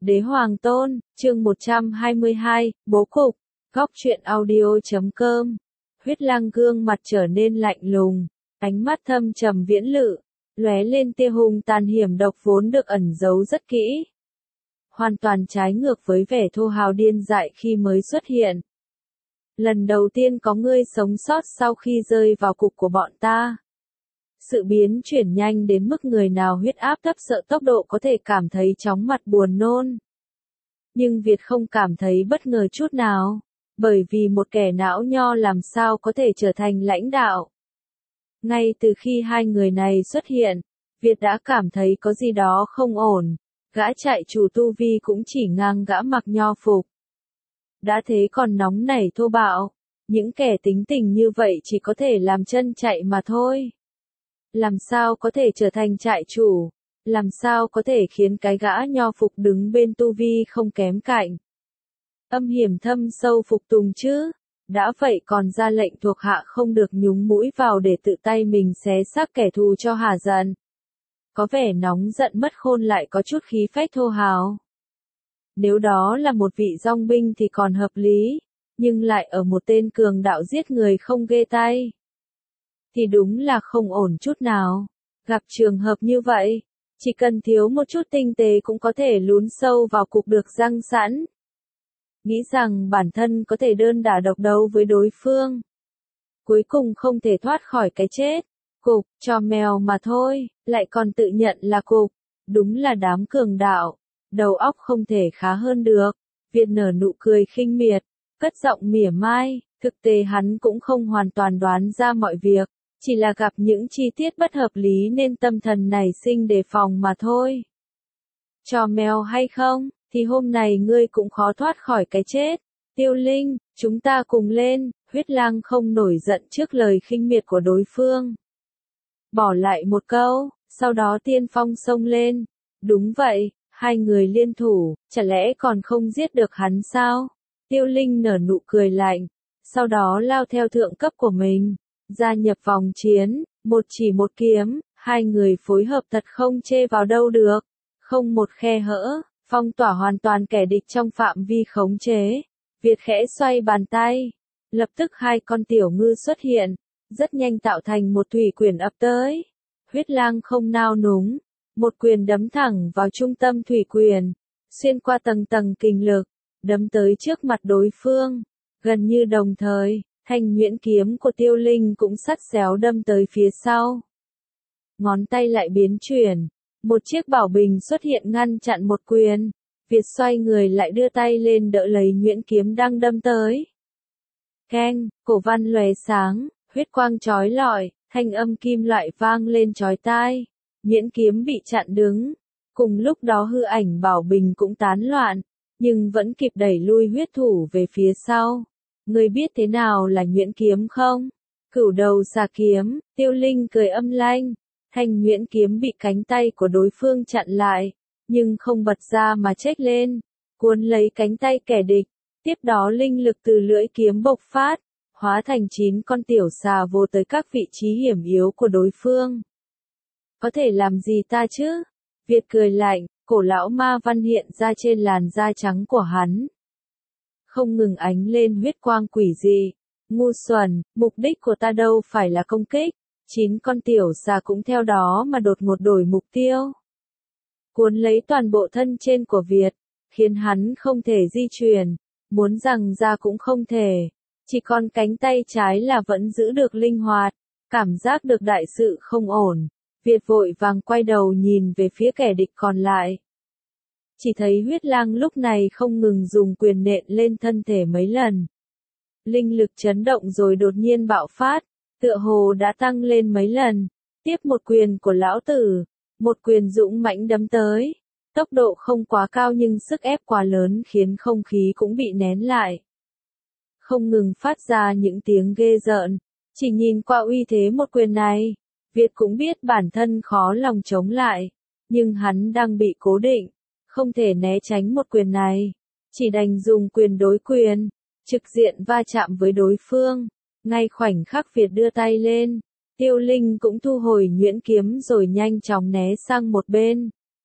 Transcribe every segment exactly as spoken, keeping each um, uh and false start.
Đế Hoàng Tôn, chương một trăm hai mươi hai, bố cục, góc truyện audio chấm com. Huyết Lang gương mặt trở nên lạnh lùng, ánh mắt thâm trầm viễn lự, lóe lên tia hung tàn hiểm độc vốn được ẩn giấu rất kỹ. Hoàn toàn trái ngược với vẻ thô hào điên dại khi mới xuất hiện. Lần đầu tiên có ngươi sống sót sau khi rơi vào cục của bọn ta. Sự biến chuyển nhanh đến mức người nào huyết áp thấp sợ tốc độ có thể cảm thấy chóng mặt buồn nôn. Nhưng Việt không cảm thấy bất ngờ chút nào, bởi vì một kẻ não nho làm sao có thể trở thành lãnh đạo. Ngay từ khi hai người này xuất hiện, Việt đã cảm thấy có gì đó không ổn, gã chạy chủ tu vi cũng chỉ ngang gã mặc nho phục. Đã thế còn nóng nảy thô bạo, những kẻ tính tình như vậy chỉ có thể làm chân chạy mà thôi. Làm sao có thể trở thành trại chủ, làm sao có thể khiến cái gã nho phục đứng bên tu vi không kém cạnh. Âm hiểm thâm sâu phục tùng chứ, đã vậy còn ra lệnh thuộc hạ không được nhúng mũi vào để tự tay mình xé xác kẻ thù cho hả giận. Có vẻ nóng giận mất khôn lại có chút khí phách thô hào. Nếu đó là một vị dong binh thì còn hợp lý, nhưng lại ở một tên cường đạo giết người không ghê tay. Thì đúng là không ổn chút nào. Gặp trường hợp như vậy, chỉ cần thiếu một chút tinh tế cũng có thể lún sâu vào cục được răng sẵn. Nghĩ rằng bản thân có thể đơn đả độc đấu với đối phương. Cuối cùng không thể thoát khỏi cái chết. Cục, cho mèo mà thôi, lại còn tự nhận là cục. Đúng là đám cường đạo. Đầu óc không thể khá hơn được. Việt nở nụ cười khinh miệt, cất giọng mỉa mai. Thực tế hắn cũng không hoàn toàn đoán ra mọi việc. Chỉ là gặp những chi tiết bất hợp lý nên tâm thần nảy sinh đề phòng mà thôi. Cho mèo hay không, thì hôm nay ngươi cũng khó thoát khỏi cái chết. Tiêu Linh, chúng ta cùng lên. Huyết Lang không nổi giận trước lời khinh miệt của đối phương. Bỏ lại một câu, sau đó tiên phong xông lên. Đúng vậy, hai người liên thủ, chả lẽ còn không giết được hắn sao? Tiêu Linh nở nụ cười lạnh, sau đó lao theo thượng cấp của mình. Gia nhập vòng chiến, một chỉ một kiếm, hai người phối hợp thật không chê vào đâu được. Không một khe hở, phong tỏa hoàn toàn kẻ địch trong phạm vi khống chế. Việt khẽ xoay bàn tay. Lập tức hai con tiểu ngư xuất hiện, rất nhanh tạo thành một thủy quyền ập tới. Huyết Lang không nao núng, một quyền đấm thẳng vào trung tâm thủy quyền, xuyên qua tầng tầng kình lực, đấm tới trước mặt đối phương. Gần như đồng thời, thanh nhuyễn kiếm của Tiêu Linh cũng sắt xéo đâm tới phía sau. Ngón tay lại biến chuyển, một chiếc bảo bình xuất hiện ngăn chặn một quyền. Việt xoay người lại đưa tay lên đỡ lấy nhuyễn kiếm đang đâm tới. Keng, cổ văn lóe sáng, huyết quang chói lọi, thanh âm kim loại vang lên chói tai. Nhuyễn kiếm bị chặn đứng. Cùng lúc đó hư ảnh bảo bình cũng tán loạn, nhưng vẫn kịp đẩy lui huyết thủ về phía sau. Ngươi biết thế nào là nhuyễn kiếm không? Cửu đầu xà kiếm, Tiêu Linh cười âm lanh. Thanh nhuyễn kiếm bị cánh tay của đối phương chặn lại, nhưng không bật ra mà chếch lên, cuốn lấy cánh tay kẻ địch. Tiếp đó linh lực từ lưỡi kiếm bộc phát, hóa thành chín con tiểu xà vô tới các vị trí hiểm yếu của đối phương. Có thể làm gì ta chứ? Việt cười lạnh, cổ lão ma văn hiện ra trên làn da trắng của hắn. Không ngừng ánh lên huyết quang quỷ dị. Ngu xuẩn, mục đích của ta đâu phải là công kích. Chín con tiểu xà cũng theo đó mà đột ngột đổi mục tiêu. Cuốn lấy toàn bộ thân trên của Việt, khiến hắn không thể di chuyển, muốn rằng ra cũng không thể. Chỉ còn cánh tay trái là vẫn giữ được linh hoạt, cảm giác được đại sự không ổn. Việt vội vàng quay đầu nhìn về phía kẻ địch còn lại. Chỉ thấy Huyết Lang lúc này không ngừng dùng quyền nện lên thân thể mấy lần. Linh lực chấn động rồi đột nhiên bạo phát, tựa hồ đã tăng lên mấy lần. Tiếp một quyền của lão tử, một quyền dũng mãnh đấm tới. Tốc độ không quá cao nhưng sức ép quá lớn khiến không khí cũng bị nén lại. Không ngừng phát ra những tiếng ghê rợn. Chỉ nhìn qua uy thế một quyền này, Việt cũng biết bản thân khó lòng chống lại. Nhưng hắn đang bị cố định, không thể né tránh một quyền này. Chỉ đành dùng quyền đối quyền, trực diện va chạm với đối phương. Ngay khoảnh khắc Việt đưa tay lên, Tiêu Linh cũng thu hồi nhuyễn kiếm rồi nhanh chóng né sang một bên.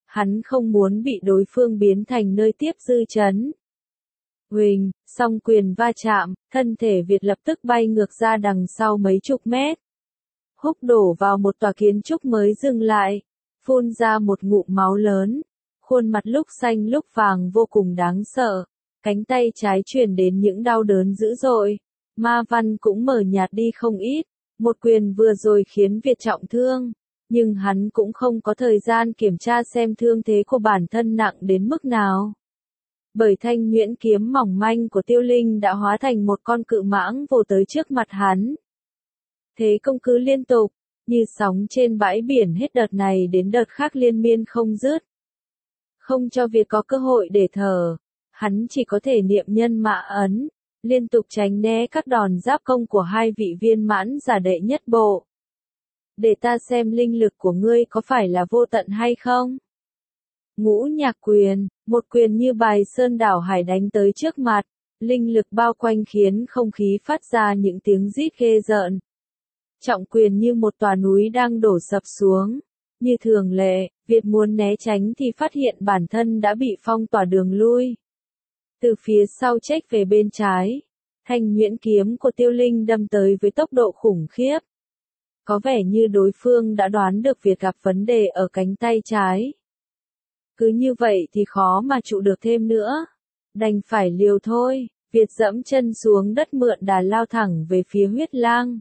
Hắn không muốn bị đối phương biến thành nơi tiếp dư chấn. Huỳnh, song quyền va chạm, thân thể Việt lập tức bay ngược ra đằng sau mấy chục mét. Húc đổ vào một tòa kiến trúc mới dừng lại, phun ra một ngụm máu lớn. Khuôn mặt lúc xanh lúc vàng vô cùng đáng sợ, cánh tay trái truyền đến những đau đớn dữ dội. Ma văn cũng mờ nhạt đi không ít, một quyền vừa rồi khiến Việt trọng thương, nhưng hắn cũng không có thời gian kiểm tra xem thương thế của bản thân nặng đến mức nào. Bởi thanh nhuyễn kiếm mỏng manh của Tiêu Linh đã hóa thành một con cự mãng vồ tới trước mặt hắn. Thế công cứ liên tục, như sóng trên bãi biển hết đợt này đến đợt khác liên miên không dứt. Không cho Việt có cơ hội để thở, hắn chỉ có thể niệm nhân mã ấn, liên tục tránh né các đòn giáp công của hai vị viên mãn giả đệ nhất bộ. Để ta xem linh lực của ngươi có phải là vô tận hay không? Ngũ nhạc quyền, một quyền như bài sơn đảo hải đánh tới trước mặt, linh lực bao quanh khiến không khí phát ra những tiếng rít ghê rợn. Trọng quyền như một tòa núi đang đổ sập xuống. Như thường lệ, Việt muốn né tránh thì phát hiện bản thân đã bị phong tỏa đường lui. Từ phía sau chếch về bên trái, thanh nhuyễn kiếm của Tiêu Linh đâm tới với tốc độ khủng khiếp. Có vẻ như đối phương đã đoán được Việt gặp vấn đề ở cánh tay trái. Cứ như vậy thì khó mà trụ được thêm nữa. Đành phải liều thôi, Việt dẫm chân xuống đất mượn đà lao thẳng về phía Huyết Lang.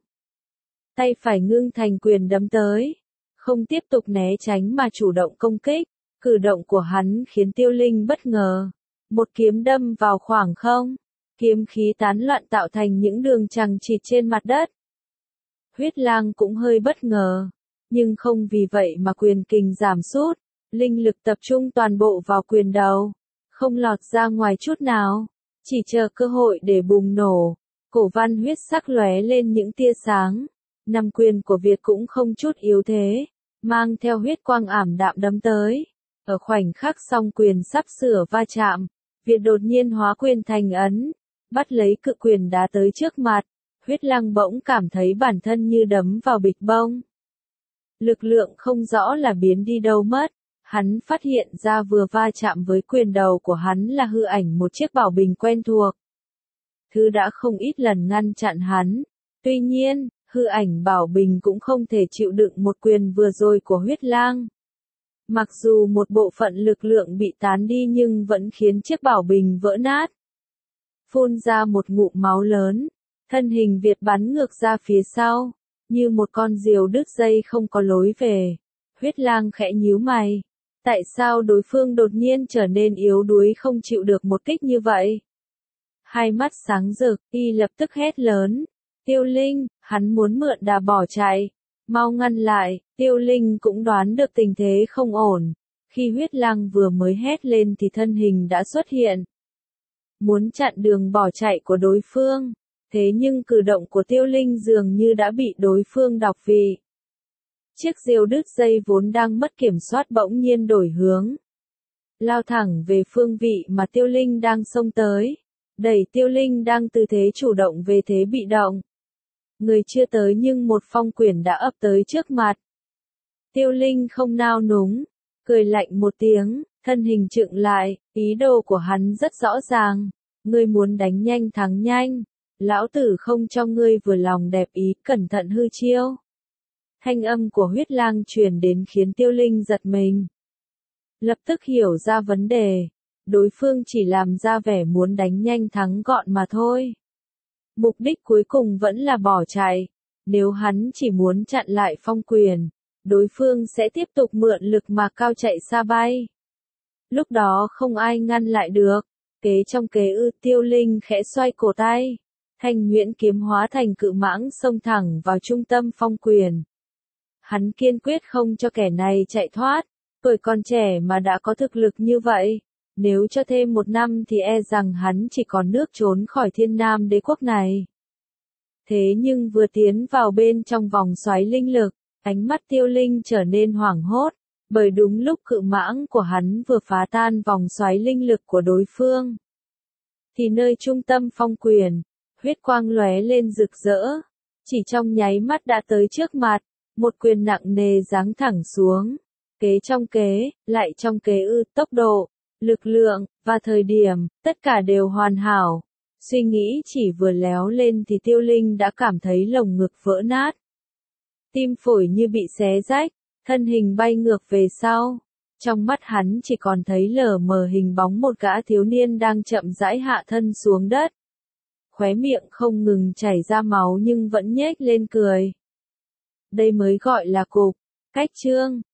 Tay phải ngưng thành quyền đấm tới. Không tiếp tục né tránh mà chủ động công kích. Cử động của hắn khiến Tiêu Linh bất ngờ. Một kiếm đâm vào khoảng không. Kiếm khí tán loạn tạo thành những đường chằng chịt trên mặt đất. Huyết Lang cũng hơi bất ngờ. Nhưng không vì vậy mà quyền kình giảm sút. Linh lực tập trung toàn bộ vào quyền đầu. Không lọt ra ngoài chút nào. Chỉ chờ cơ hội để bùng nổ. Cổ văn huyết sắc lóe lên những tia sáng. Năm quyền của Việt cũng không chút yếu thế. Mang theo huyết quang ảm đạm đấm tới. Ở khoảnh khắc song quyền sắp sửa va chạm. Việt đột nhiên hóa quyền thành ấn. Bắt lấy cự quyền đá tới trước mặt. Huyết Lang bỗng cảm thấy bản thân như đấm vào bịch bông. Lực lượng không rõ là biến đi đâu mất. Hắn phát hiện ra vừa va chạm với quyền đầu của hắn là hư ảnh một chiếc bảo bình quen thuộc. Thứ đã không ít lần ngăn chặn hắn. Tuy nhiên, hư ảnh bảo bình cũng không thể chịu đựng một quyền vừa rồi của Huyết Lang. Mặc dù một bộ phận lực lượng bị tán đi nhưng vẫn khiến chiếc bảo bình vỡ nát. Phun ra một ngụm máu lớn. Thân hình Việt bắn ngược ra phía sau. Như một con diều đứt dây không có lối về. Huyết Lang khẽ nhíu mày. Tại sao đối phương đột nhiên trở nên yếu đuối không chịu được một kích như vậy? Hai mắt sáng rực, y lập tức hét lớn. Tiêu Linh, hắn muốn mượn đà bỏ chạy. Mau ngăn lại, Tiêu Linh cũng đoán được tình thế không ổn. Khi Huyết Lang vừa mới hét lên thì thân hình đã xuất hiện. Muốn chặn đường bỏ chạy của đối phương. Thế nhưng cử động của Tiêu Linh dường như đã bị đối phương đọc vị. Chiếc diều đứt dây vốn đang mất kiểm soát bỗng nhiên đổi hướng. Lao thẳng về phương vị mà Tiêu Linh đang xông tới. Đẩy Tiêu Linh đang tư thế chủ động về thế bị động. Người chưa tới nhưng một phong quyền đã ập tới trước mặt. Tiêu Linh không nao núng. Cười lạnh một tiếng, thân hình chững lại, ý đồ của hắn rất rõ ràng. Ngươi muốn đánh nhanh thắng nhanh. Lão tử không cho ngươi vừa lòng đẹp ý, cẩn thận hư chiêu. Thanh âm của Huyết Lang truyền đến khiến Tiêu Linh giật mình. Lập tức hiểu ra vấn đề. Đối phương chỉ làm ra vẻ muốn đánh nhanh thắng gọn mà thôi. Mục đích cuối cùng vẫn là bỏ chạy. Nếu hắn chỉ muốn chặn lại phong quyền, đối phương sẽ tiếp tục mượn lực mà cao chạy xa bay. Lúc đó không ai ngăn lại được. Kế trong kế ư, Tiêu Linh khẽ xoay cổ tay. Thanh nhuyễn kiếm hóa thành cự mãng xông thẳng vào trung tâm phong quyền. Hắn kiên quyết không cho kẻ này chạy thoát. Tuổi còn trẻ mà đã có thực lực như vậy. Nếu cho thêm một năm thì e rằng hắn chỉ còn nước trốn khỏi Thiên Nam đế quốc này. Thế nhưng vừa tiến vào bên trong vòng xoáy linh lực, ánh mắt Tiêu Linh trở nên hoảng hốt. Bởi đúng lúc cự mãng của hắn vừa phá tan vòng xoáy linh lực của đối phương. Thì nơi trung tâm phong quyền, huyết quang lóe lên rực rỡ. Chỉ trong nháy mắt đã tới trước mặt. Một quyền nặng nề giáng thẳng xuống. Kế trong kế, lại trong kế ư, tốc độ, lực lượng, và thời điểm, tất cả đều hoàn hảo. Suy nghĩ chỉ vừa léo lên thì Tiêu Linh đã cảm thấy lồng ngực vỡ nát. Tim phổi như bị xé rách, thân hình bay ngược về sau. Trong mắt hắn chỉ còn thấy lờ mờ hình bóng một gã thiếu niên đang chậm rãi hạ thân xuống đất. Khóe miệng không ngừng chảy ra máu nhưng vẫn nhếch lên cười. Đây mới gọi là cục. Cách chương